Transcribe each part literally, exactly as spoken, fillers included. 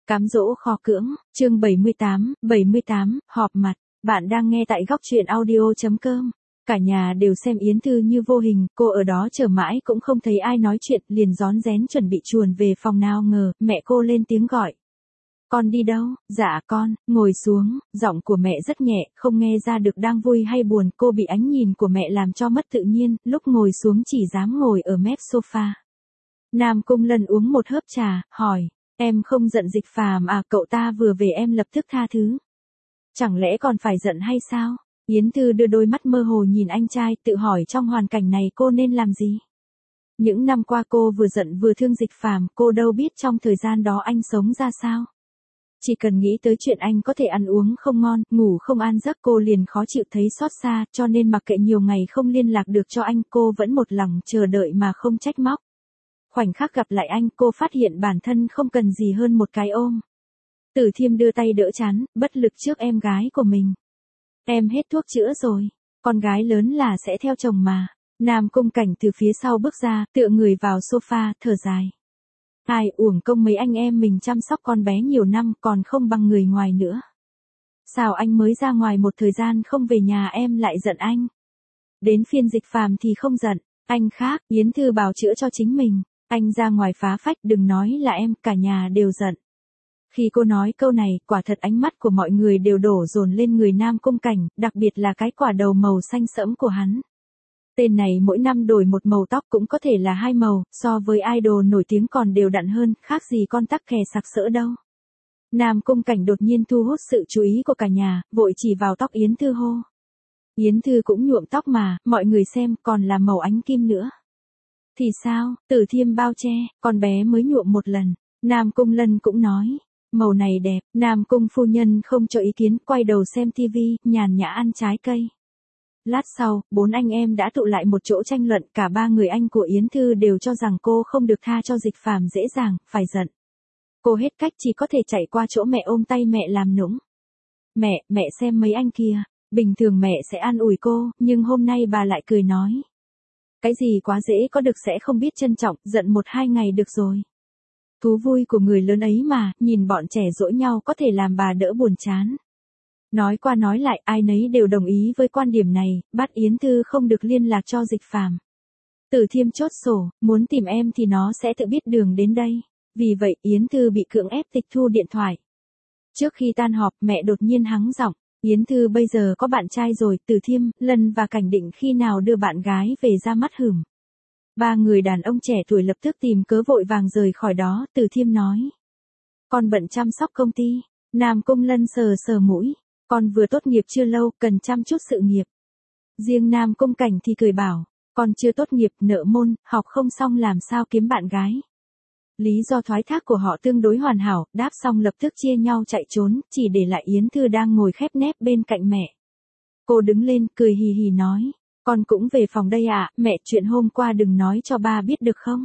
Cám dỗ kho cưỡng, chương bảy mươi tám, bảy mươi tám, họp mặt. Bạn đang nghe tại góc truyện audio.com. Cả nhà đều xem Yến Thư như vô hình, cô ở đó chờ mãi cũng không thấy ai nói chuyện, liền rón rén chuẩn bị chuồn về phòng, nào ngờ, mẹ cô lên tiếng gọi. Con đi đâu? Dạ con, ngồi xuống, giọng của mẹ rất nhẹ, không nghe ra được đang vui hay buồn, cô bị ánh nhìn của mẹ làm cho mất tự nhiên, lúc ngồi xuống chỉ dám ngồi ở mép sofa. Nam Cung Lân uống một hớp trà, hỏi. Em không giận Dịch Phàm à, cậu ta vừa về em lập tức tha thứ. Chẳng lẽ còn phải giận hay sao? Yến Thư đưa đôi mắt mơ hồ nhìn anh trai, tự hỏi trong hoàn cảnh này cô nên làm gì? Những năm qua cô vừa giận vừa thương Dịch Phàm, cô đâu biết trong thời gian đó anh sống ra sao. Chỉ cần nghĩ tới chuyện anh có thể ăn uống không ngon, ngủ không an giấc, cô liền khó chịu thấy xót xa, cho nên mặc kệ nhiều ngày không liên lạc được cho anh, cô vẫn một lòng chờ đợi mà không trách móc. Khoảnh khắc gặp lại anh, cô phát hiện bản thân không cần gì hơn một cái ôm. Tử Thiêm đưa tay đỡ trán, bất lực trước em gái của mình. Em hết thuốc chữa rồi, con gái lớn là sẽ theo chồng mà. Nam Cung Cảnh từ phía sau bước ra, tựa người vào sofa, thở dài. Ai, uổng công mấy anh em mình chăm sóc con bé nhiều năm, còn không bằng người ngoài nữa. Sao anh mới ra ngoài một thời gian không về nhà em lại giận anh? Đến phiên Dịch Phàm thì không giận, anh khác, Yến Thư bào chữa cho chính mình. Anh ra ngoài phá phách, đừng nói là em, cả nhà đều giận. Khi cô nói câu này, quả thật ánh mắt của mọi người đều đổ dồn lên người Nam Cung Cảnh, đặc biệt là cái quả đầu màu xanh sẫm của hắn. Tên này mỗi năm đổi một màu tóc, cũng có thể là hai màu, so với idol nổi tiếng còn đều đặn hơn, khác gì con tắc kè sặc sỡ đâu. Nam Cung Cảnh đột nhiên thu hút sự chú ý của cả nhà, vội chỉ vào tóc Yến Thư hô. Yến Thư cũng nhuộm tóc mà, mọi người xem, còn là màu ánh kim nữa. Thì sao, Tử Thiêm bao che, con bé mới nhuộm một lần. Nam Cung Lân cũng nói, màu này đẹp. Nam Cung phu nhân không cho ý kiến, quay đầu xem tivi, nhàn nhã ăn trái cây. Lát sau, bốn anh em đã tụ lại một chỗ tranh luận, cả ba người anh của Yến Thư đều cho rằng cô không được tha cho Dịch Phàm dễ dàng, phải giận. Cô hết cách chỉ có thể chạy qua chỗ mẹ ôm tay mẹ làm nũng. Mẹ, mẹ xem mấy anh kia, bình thường mẹ sẽ an ủi cô, nhưng hôm nay bà lại cười nói. Cái gì quá dễ có được sẽ không biết trân trọng, giận một hai ngày được rồi. Thú vui của người lớn ấy mà, nhìn bọn trẻ dỗi nhau có thể làm bà đỡ buồn chán. Nói qua nói lại, ai nấy đều đồng ý với quan điểm này, bắt Yến Thư không được liên lạc cho Dịch Phàm. Tử Thiêm chốt sổ, muốn tìm em thì nó sẽ tự biết đường đến đây. Vì vậy, Yến Thư bị cưỡng ép tịch thu điện thoại. Trước khi tan họp, mẹ đột nhiên hắng giọng. Yến Thư bây giờ có bạn trai rồi, Tử Thiêm, Lân và Cảnh định khi nào đưa bạn gái về ra mắt hửm. Ba người đàn ông trẻ tuổi lập tức tìm cớ vội vàng rời khỏi đó, Tử Thiêm nói. Con bận chăm sóc công ty. Nam Cung Lân sờ sờ mũi. Con vừa tốt nghiệp chưa lâu, cần chăm chút sự nghiệp. Riêng Nam Cung Cảnh thì cười bảo, con chưa tốt nghiệp, nợ môn, học không xong làm sao kiếm bạn gái. Lý do thoái thác của họ tương đối hoàn hảo, đáp xong lập tức chia nhau chạy trốn, chỉ để lại Yến Thư đang ngồi khép nép bên cạnh mẹ. Cô đứng lên, cười hì hì nói, con cũng về phòng đây ạ, à, mẹ, chuyện hôm qua đừng nói cho ba biết được không?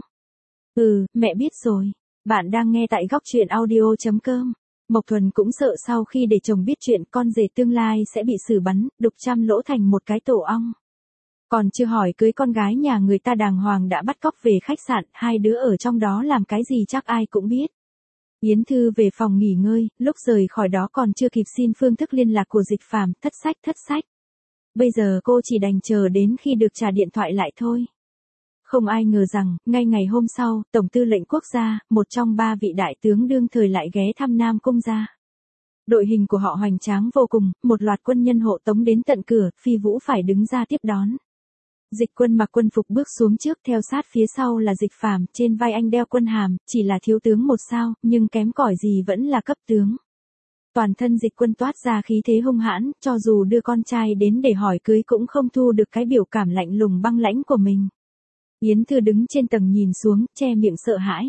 Ừ, mẹ biết rồi. Bạn đang nghe tại góc truyện audio.com. Mộc Thuần cũng sợ sau khi để chồng biết chuyện con rể tương lai sẽ bị xử bắn, đục trăm lỗ thành một cái tổ ong. Còn chưa hỏi cưới con gái nhà người ta đàng hoàng đã bắt cóc về khách sạn, hai đứa ở trong đó làm cái gì chắc ai cũng biết. Yến Thư về phòng nghỉ ngơi, lúc rời khỏi đó còn chưa kịp xin phương thức liên lạc của Dịch Phàm, thất sách thất sách. Bây giờ cô chỉ đành chờ đến khi được trả điện thoại lại thôi. Không ai ngờ rằng, ngay ngày hôm sau, Tổng tư lệnh quốc gia, một trong ba vị đại tướng đương thời lại ghé thăm Nam Cung gia. Đội hình của họ hoành tráng vô cùng, một loạt quân nhân hộ tống đến tận cửa, Phi Vũ phải đứng ra tiếp đón. Dịch Quân mặc quân phục bước xuống trước, theo sát phía sau là Dịch Phàm, trên vai anh đeo quân hàm, chỉ là thiếu tướng một sao, nhưng kém cỏi gì vẫn là cấp tướng. Toàn thân Dịch Quân toát ra khí thế hung hãn, cho dù đưa con trai đến để hỏi cưới cũng không thu được cái biểu cảm lạnh lùng băng lãnh của mình. Yến Thư đứng trên tầng nhìn xuống, che miệng sợ hãi.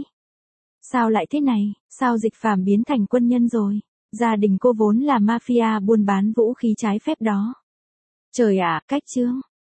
Sao lại thế này, sao Dịch Phàm biến thành quân nhân rồi? Gia đình cô vốn là mafia buôn bán vũ khí trái phép đó. Trời ạ, cách trương.